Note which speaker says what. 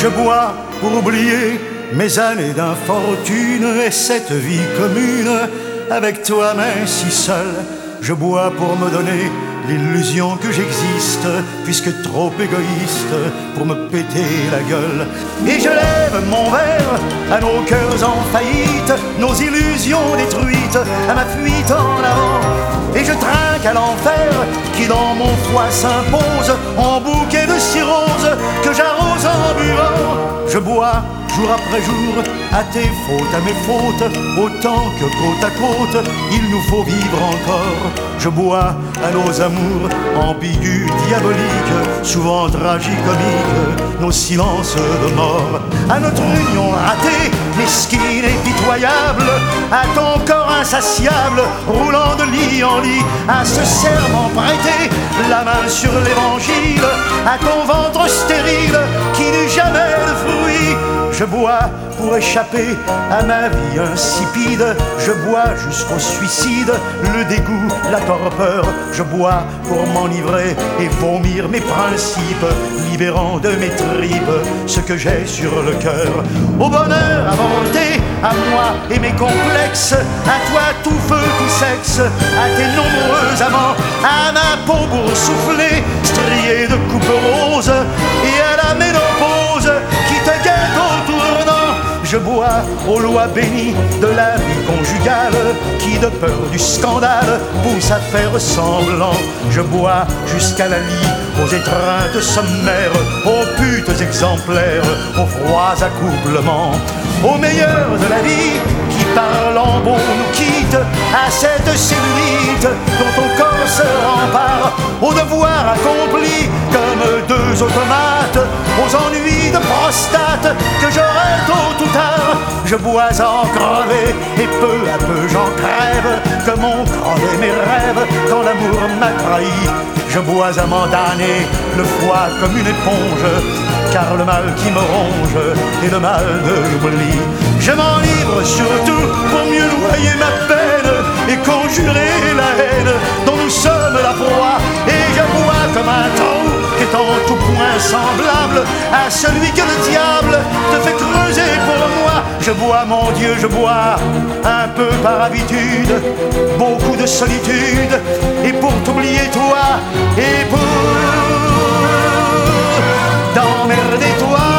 Speaker 1: Je bois pour oublier mes années d'infortune et cette vie commune avec toi mais si seul. Je bois pour me donner l'illusion que j'existe, puisque trop égoïste pour me péter la gueule. Et je lève mon verre à nos cœurs en faillite, nos illusions détruites, à ma fuite en avant. Et je trinque à l'enfer qui dans mon foie s'impose en bouquet de cirrhose que j'arrose en buvant. Je bois jour après jour à tes fautes, à mes fautes, autant que côte à côte il nous faut vivre encore. Je bois à nos amours ambigus, diaboliques, souvent tragicomiques, nos silences de mort, à notre union ratée, mesquine et pitoyable, à ton corps insatiable, roulant de lit en lit, à ce serment prêté, la main sur l'évangile, à ton ventre stérile qui n'eut jamais de fruits. Je bois pour échapper à ma vie insipide, je bois jusqu'au suicide, le dégoût, la torpeur. Je bois pour m'enivrer et vomir mes principes, libérant de mes tripes ce que j'ai sur le cœur. Au bonheur inventé, à moi et mes complexes, à toi tout feu, tout sexe, à tes nombreux amants, à ma peau boursouflée, striée de coupes roses, et à la ménopause qui te guette au tournant. Je bois aux lois bénies de la vie conjugale qui, de peur du scandale, pousse à faire semblant. Je bois jusqu'à la lie, aux étreintes sommaires, aux putes exemplaires, aux froids accouplements, aux meilleurs de la vie qui par lambeaux nous quittent, à cette cellulite dont ton corps se rempare, aux devoirs accomplis comme deux automates, aux ennuis de prostate que j'aurai tôt ou tard. Je bois à en crever et peu à peu j'en crève, comme ont crevé mes rêves quand l'amour m'a trahi. Je bois à m'en damner le foie comme une éponge, car le mal qui me ronge est le mal de l'oubli. Je m'enivre surtout pour mieux noyer ma peine et conjurer la haine dont nous sommes la proie. Et je bois comme un trou qui est en tout point semblable à celui que le diable te fait creuser pour moi. Je bois, mon Dieu, je bois, un peu par habitude, beaucoup de solitude, et pour t'oublier toi, et pour t'emmerder toi.